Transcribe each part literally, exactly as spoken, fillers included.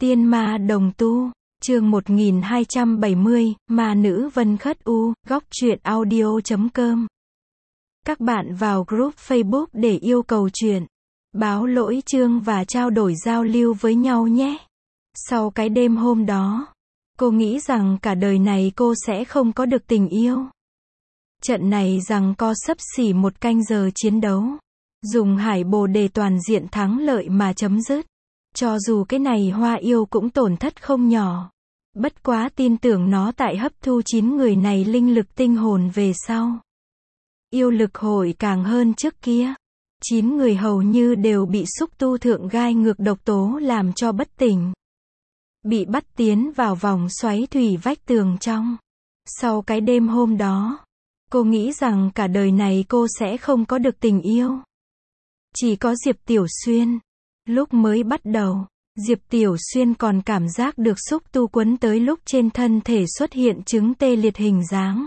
Tiên ma đồng tu, chương một nghìn hai trăm bảy mươi, ma nữ Vân Khất U, góc truyện audio chấm com. Các bạn vào group Facebook để yêu cầu truyện, báo lỗi chương và trao đổi giao lưu với nhau nhé. Sau cái đêm hôm đó, cô nghĩ rằng cả đời này cô sẽ không có được tình yêu. Trận này giằng co xấp xỉ một canh giờ chiến đấu, dùng hải bồ đề toàn diện thắng lợi mà chấm dứt. Cho dù cái này hoa yêu cũng tổn thất không nhỏ. Bất quá tin tưởng nó tại hấp thu chín người này linh lực tinh hồn về sau. Yêu lực hội càng hơn trước kia. Chín người hầu như đều bị xúc tu thượng gai ngược độc tố làm cho bất tỉnh. Bị bắt tiến vào vòng xoáy thủy vách tường trong. Sau cái đêm hôm đó, cô nghĩ rằng cả đời này cô sẽ không có được tình yêu. Chỉ có Diệp Tiểu Xuyên. Lúc mới bắt đầu, Diệp Tiểu Xuyên còn cảm giác được xúc tu quấn tới lúc trên thân thể xuất hiện chứng tê liệt hình dáng.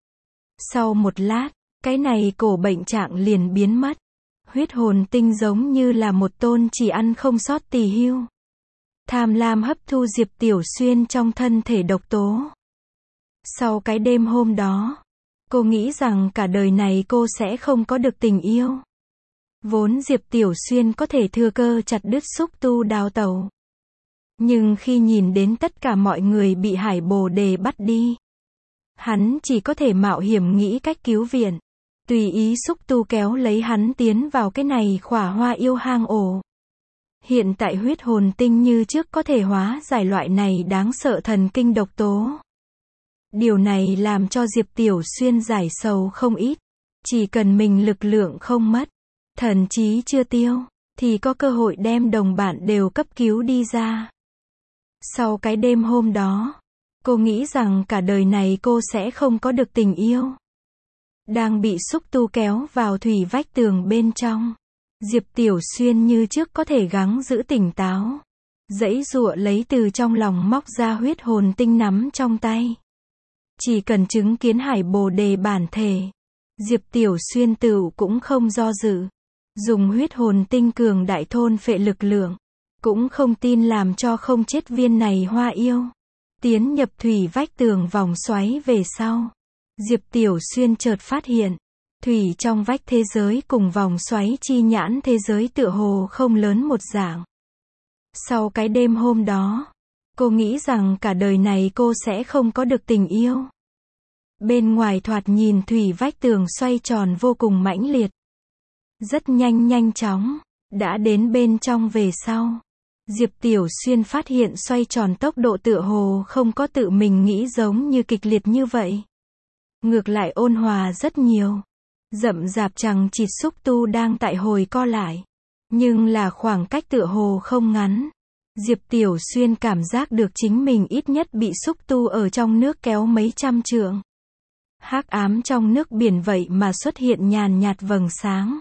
Sau một lát, cái này cổ bệnh trạng liền biến mất. Huyết hồn tinh giống như là một tôn chỉ ăn không sót tỳ hưu. Tham lam hấp thu Diệp Tiểu Xuyên trong thân thể độc tố. Sau cái đêm hôm đó, cô nghĩ rằng cả đời này cô sẽ không có được tình yêu. Vốn Diệp Tiểu Xuyên có thể thừa cơ chặt đứt xúc tu đào tẩu. Nhưng khi nhìn đến tất cả mọi người bị hải bồ đề bắt đi, hắn chỉ có thể mạo hiểm nghĩ cách cứu viện. Tùy ý xúc tu kéo lấy hắn tiến vào cái này khỏa hoa yêu hang ổ. Hiện tại huyết hồn tinh như trước có thể hóa giải loại này đáng sợ thần kinh độc tố. Điều này làm cho Diệp Tiểu Xuyên giải sầu không ít. Chỉ cần mình lực lượng không mất, thần trí chưa tiêu, thì có cơ hội đem đồng bạn đều cấp cứu đi ra. Sau cái đêm hôm đó, cô nghĩ rằng cả đời này cô sẽ không có được tình yêu. Đang bị xúc tu kéo vào thủy vách tường bên trong, Diệp Tiểu Xuyên như trước có thể gắng giữ tỉnh táo. Giãy giụa lấy từ trong lòng móc ra huyết hồn tinh nắm trong tay. Chỉ cần chứng kiến hải bồ đề bản thể, Diệp Tiểu Xuyên tựu cũng không do dự. Dùng huyết hồn tinh cường đại thôn phệ lực lượng. Cũng không tin làm cho không chết viên này hoa yêu. Tiến nhập thủy vách tường vòng xoáy về sau. Diệp Tiểu Xuyên chợt phát hiện. Thủy trong vách thế giới cùng vòng xoáy chi nhãn thế giới tựa hồ không lớn một dạng. Sau cái đêm hôm đó, cô nghĩ rằng cả đời này cô sẽ không có được tình yêu. Bên ngoài thoạt nhìn thủy vách tường xoay tròn vô cùng mãnh liệt. Rất nhanh nhanh chóng, đã đến bên trong về sau. Diệp Tiểu Xuyên phát hiện xoay tròn tốc độ tựa hồ không có tự mình nghĩ giống như kịch liệt như vậy. Ngược lại ôn hòa rất nhiều. Rậm rạp chằng chịt xúc tu đang tại hồi co lại. Nhưng là khoảng cách tựa hồ không ngắn. Diệp Tiểu Xuyên cảm giác được chính mình ít nhất bị xúc tu ở trong nước kéo mấy trăm trượng. Hắc ám trong nước biển vậy mà xuất hiện nhàn nhạt vầng sáng.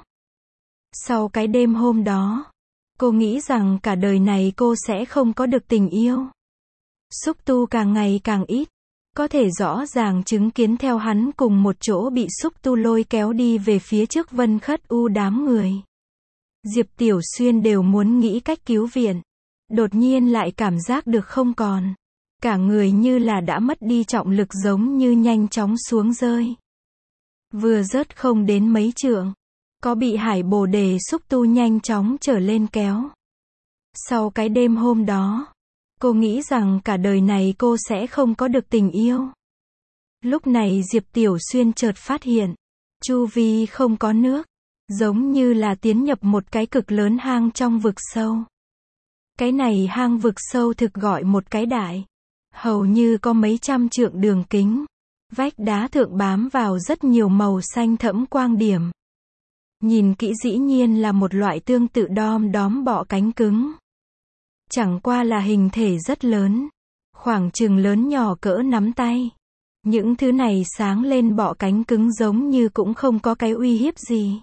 Sau cái đêm hôm đó, cô nghĩ rằng cả đời này cô sẽ không có được tình yêu. Xúc tu càng ngày càng ít, có thể rõ ràng chứng kiến theo hắn cùng một chỗ bị xúc tu lôi kéo đi về phía trước Vân Khất U đám người. Diệp Tiểu Xuyên đều muốn nghĩ cách cứu viện. Đột nhiên lại cảm giác được không còn. Cả người như là đã mất đi trọng lực giống như nhanh chóng xuống rơi. Vừa rớt không đến mấy trượng. Có bị hải bồ đề xúc tu nhanh chóng trở lên kéo. Sau cái đêm hôm đó, cô nghĩ rằng cả đời này cô sẽ không có được tình yêu. Lúc này Diệp Tiểu Xuyên chợt phát hiện, chu vi không có nước, giống như là tiến nhập một cái cực lớn hang trong vực sâu. Cái này hang vực sâu thực gọi một cái đại, hầu như có mấy trăm trượng đường kính. Vách đá thượng bám vào rất nhiều màu xanh thẫm quang điểm. Nhìn kỹ dĩ nhiên là một loại tương tự đom đóm bọ cánh cứng. Chẳng qua là hình thể rất lớn, khoảng chừng lớn nhỏ cỡ nắm tay. Những thứ này sáng lên bọ cánh cứng giống như cũng không có cái uy hiếp gì.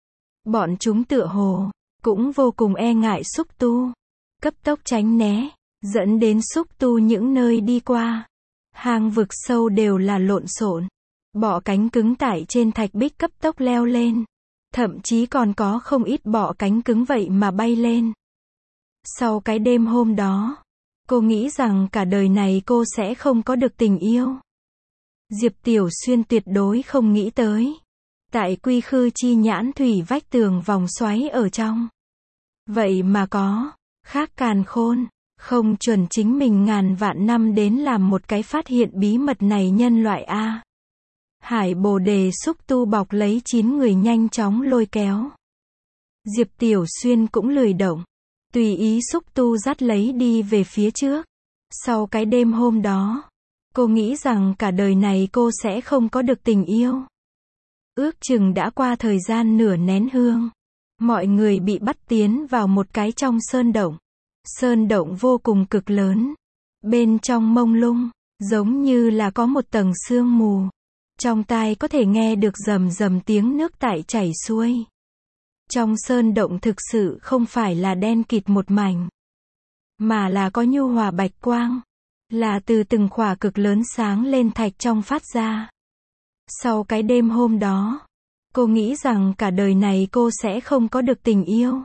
Bọn chúng tựa hồ cũng vô cùng e ngại xúc tu, cấp tốc tránh né, dẫn đến xúc tu những nơi đi qua. Hang vực sâu đều là lộn xộn, bọ cánh cứng tải trên thạch bích cấp tốc leo lên. Thậm chí còn có không ít bọ cánh cứng vậy mà bay lên. Sau cái đêm hôm đó, Cô nghĩ rằng cả đời này cô sẽ không có được tình yêu. Diệp Tiểu Xuyên tuyệt đối không nghĩ tới. Tại Quy Khư Chi Nhãn Thủy vách tường vòng xoáy ở trong. Vậy mà có, khác càn khôn, không chuẩn chính mình ngàn vạn năm đến làm một cái phát hiện bí mật này nhân loại A. Hải Bồ Đề xúc tu bọc lấy chín người nhanh chóng lôi kéo. Diệp Tiểu Xuyên cũng lười động, tùy ý xúc tu dắt lấy đi về phía trước. Sau cái đêm hôm đó, cô nghĩ rằng cả đời này cô sẽ không có được tình yêu. Ước chừng đã qua thời gian nửa nén hương. Mọi người bị bắt tiến vào một cái trong sơn động. Sơn động vô cùng cực lớn. Bên trong mông lung, giống như là có một tầng sương mù. Trong tai có thể nghe được rầm rầm tiếng nước tại chảy xuôi. Trong sơn động thực sự không phải là đen kịt một mảnh, mà là có nhu hòa bạch quang. Là từ từng khỏa cực lớn sáng lên thạch trong phát ra. Sau cái đêm hôm đó, cô nghĩ rằng cả đời này cô sẽ không có được tình yêu.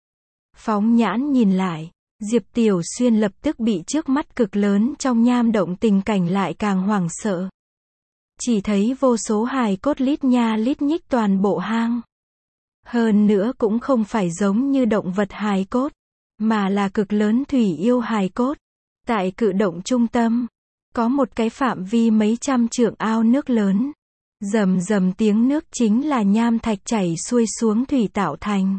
Phóng nhãn nhìn lại, Diệp Tiểu Xuyên lập tức bị trước mắt cực lớn trong nham động tình cảnh lại càng hoảng sợ. Chỉ thấy vô số hài cốt lít nha lít nhích toàn bộ hang. Hơn nữa cũng không phải giống như động vật hài cốt, mà là cực lớn thủy yêu hài cốt. Tại cự động trung tâm, có một cái phạm vi mấy trăm trượng ao nước lớn. Rầm rầm tiếng nước chính là nham thạch chảy xuôi xuống thủy tạo thành.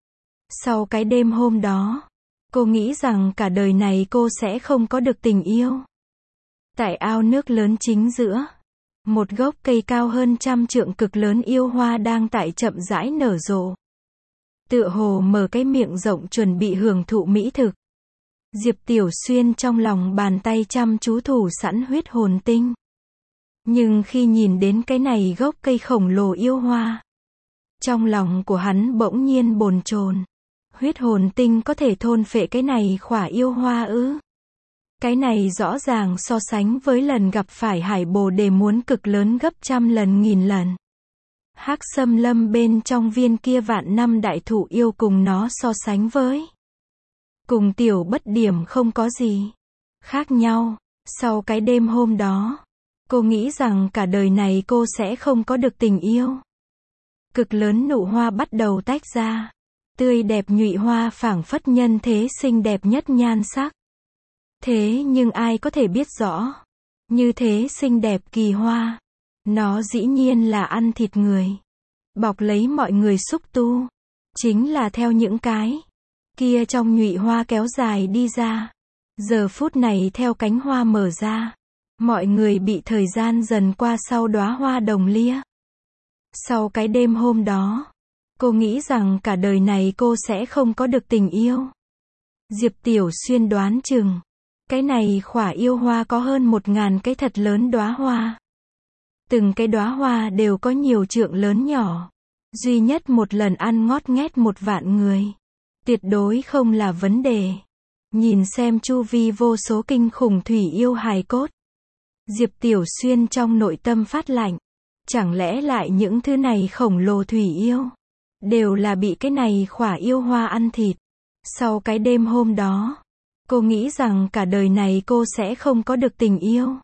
Sau cái đêm hôm đó, cô nghĩ rằng cả đời này cô sẽ không có được tình yêu. Tại ao nước lớn chính giữa, một gốc cây cao hơn trăm trượng cực lớn yêu hoa đang tại chậm rãi nở rộ. Tựa hồ mở cái miệng rộng chuẩn bị hưởng thụ mỹ thực. Diệp Tiểu Xuyên trong lòng bàn tay chăm chú thủ sẵn huyết hồn tinh. Nhưng khi nhìn đến cái này gốc cây khổng lồ yêu hoa, trong lòng của hắn bỗng nhiên bồn chồn. Huyết hồn tinh có thể thôn phệ cái này khỏa yêu hoa ư? Cái này rõ ràng so sánh với lần gặp phải Hải Bồ Đề muốn cực lớn gấp trăm lần nghìn lần. Hắc Xâm Lâm bên trong viên kia vạn năm đại thụ yêu cùng nó so sánh với. Cùng tiểu bất điểm không có gì khác nhau. Sau cái đêm hôm đó, cô nghĩ rằng cả đời này cô sẽ không có được tình yêu. Cực lớn nụ hoa bắt đầu tách ra. Tươi đẹp nhụy hoa phảng phất nhân thế xinh đẹp nhất nhan sắc. Thế nhưng ai có thể biết rõ, như thế xinh đẹp kỳ hoa, nó dĩ nhiên là ăn thịt người. Bọc lấy mọi người xúc tu, chính là theo những cái kia trong nhụy hoa kéo dài đi ra. Giờ phút này theo cánh hoa mở ra, mọi người bị thời gian dần qua sau đóa hoa đồng lia. Sau cái đêm hôm đó, cô nghĩ rằng cả đời này cô sẽ không có được tình yêu. Diệp Tiểu Xuyên đoán chừng, cái này khỏa yêu hoa có hơn một ngàn cái thật lớn đóa hoa. Từng cái đóa hoa đều có nhiều trượng lớn nhỏ. Duy nhất một lần ăn ngót nghét một vạn người. Tuyệt đối không là vấn đề. Nhìn xem chu vi vô số kinh khủng thủy yêu hài cốt. Diệp Tiểu Xuyên trong nội tâm phát lạnh. Chẳng lẽ lại những thứ này khổng lồ thủy yêu đều là bị cái này khỏa yêu hoa ăn thịt. Sau cái đêm hôm đó, cô nghĩ rằng cả đời này cô sẽ không có được tình yêu.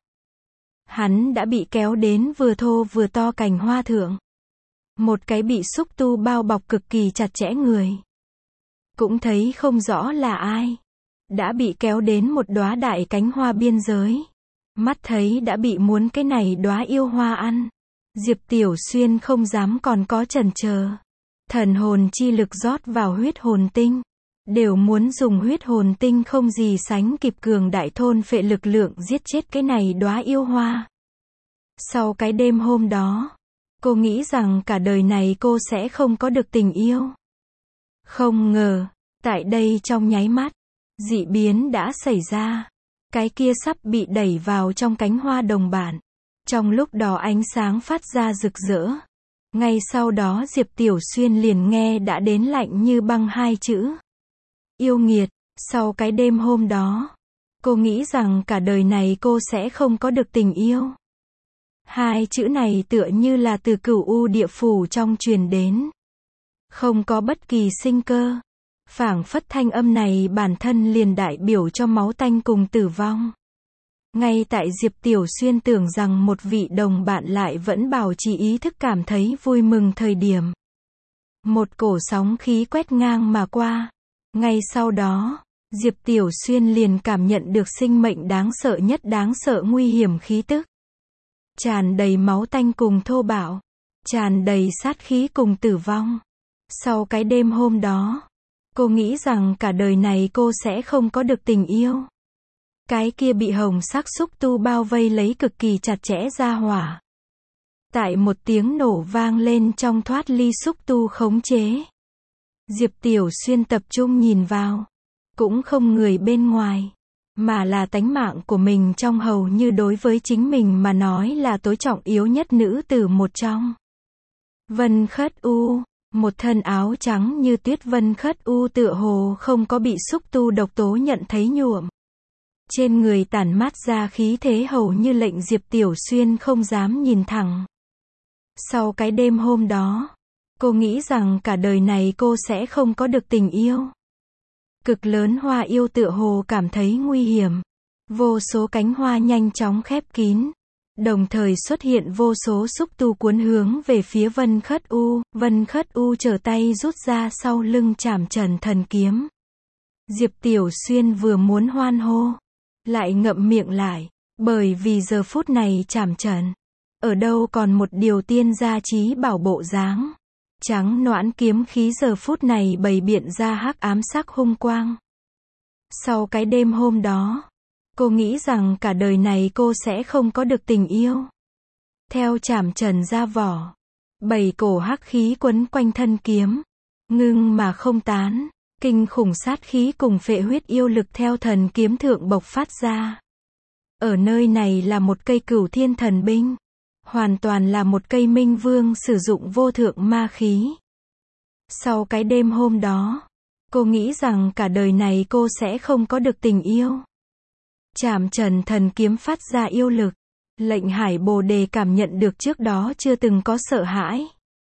Hắn đã bị kéo đến vừa thô vừa to cành hoa thượng. Một cái bị xúc tu bao bọc cực kỳ chặt chẽ người. Cũng thấy không rõ là ai. Đã bị kéo đến một đóa đại cánh hoa biên giới. Mắt thấy đã bị muốn cái này đóa yêu hoa ăn. Diệp Tiểu Xuyên không dám còn có chần chờ. Thần hồn chi lực rót vào huyết hồn tinh. Đều muốn dùng huyết hồn tinh không gì sánh kịp cường đại thôn phệ lực lượng giết chết cái này đóa yêu hoa. Sau cái đêm hôm đó, cô nghĩ rằng cả đời này cô sẽ không có được tình yêu. Không ngờ, tại đây trong nháy mắt, dị biến đã xảy ra. Cái kia sắp bị đẩy vào trong cánh hoa đồng bản. Trong lúc đó ánh sáng phát ra rực rỡ. Ngay sau đó Diệp Tiểu Xuyên liền nghe đã đến lạnh như băng hai chữ. Yêu nghiệt. Sau cái đêm hôm đó, cô nghĩ rằng cả đời này cô sẽ không có được tình yêu. Hai chữ này tựa như là từ cửu u địa phủ trong truyền đến. Không có bất kỳ sinh cơ. Phảng phất thanh âm này bản thân liền đại biểu cho máu tanh cùng tử vong. Ngay tại Diệp Tiểu Xuyên tưởng rằng một vị đồng bạn lại vẫn bảo trì ý thức cảm thấy vui mừng thời điểm. Một cổ sóng khí quét ngang mà qua. Ngay sau đó, Diệp Tiểu Xuyên liền cảm nhận được sinh mệnh đáng sợ nhất đáng sợ nguy hiểm khí tức. Tràn đầy máu tanh cùng thô bạo. Tràn đầy sát khí cùng tử vong. Sau cái đêm hôm đó, cô nghĩ rằng cả đời này cô sẽ không có được tình yêu. Cái kia bị hồng sắc xúc tu bao vây lấy cực kỳ chặt chẽ ra hỏa. Tại một tiếng nổ vang lên trong thoát ly xúc tu khống chế. Diệp Tiểu Xuyên tập trung nhìn vào. Cũng không người bên ngoài. Mà là tánh mạng của mình trong hầu như đối với chính mình mà nói là tối trọng yếu nhất nữ tử một trong. Vân Khất U. Một thân áo trắng như tuyết Vân Khất U tựa hồ không có bị xúc tu độc tố nhận thấy nhuộm. Trên người tản mát ra khí thế hầu như lệnh Diệp Tiểu Xuyên không dám nhìn thẳng. Sau cái đêm hôm đó, cô nghĩ rằng cả đời này cô sẽ không có được tình yêu. Cực lớn hoa yêu tựa hồ cảm thấy nguy hiểm. Vô số cánh hoa nhanh chóng khép kín. Đồng thời xuất hiện vô số xúc tu cuốn hướng về phía Vân Khất U. Vân Khất U trở tay rút ra sau lưng Trảm Trần Thần Kiếm. Diệp Tiểu Xuyên vừa muốn hoan hô, lại ngậm miệng lại, bởi vì giờ phút này Trảm Trần, ở đâu còn một điều tiên gia trí bảo bộ dáng. Trắng noãn kiếm khí giờ phút này bày biện ra hắc ám sắc hung quang. Sau cái đêm hôm đó, cô nghĩ rằng cả đời này cô sẽ không có được tình yêu. Theo Trảm Trần ra vỏ, bảy cổ hắc khí quấn quanh thân kiếm, ngưng mà không tán, kinh khủng sát khí cùng phệ huyết yêu lực theo thần kiếm thượng bộc phát ra. Ở nơi này là một cây cửu thiên thần binh, hoàn toàn là một cây minh vương sử dụng vô thượng ma khí. Sau cái đêm hôm đó, cô nghĩ rằng cả đời này cô sẽ không có được tình yêu. Trảm Trần Thần Kiếm phát ra yêu lực, lệnh Hải Bồ Đề cảm nhận được trước đó chưa từng có sợ hãi.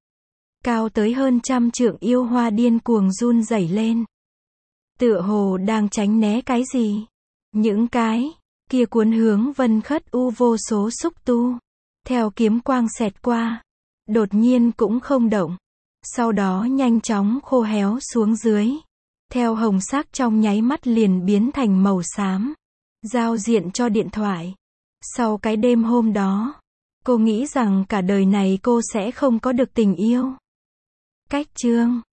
Cao tới hơn trăm trượng yêu hoa điên cuồng run rẩy lên. Tựa hồ đang tránh né cái gì. Những cái kia cuốn hướng Vân Khất U vô số xúc tu. Theo kiếm quang xẹt qua, đột nhiên cũng không động. Sau đó nhanh chóng khô héo xuống dưới. Theo hồng sắc trong nháy mắt liền biến thành màu xám. Giao diện cho điện thoại. Sau cái đêm hôm đó, cô nghĩ rằng cả đời này cô sẽ không có được tình yêu. Cách chương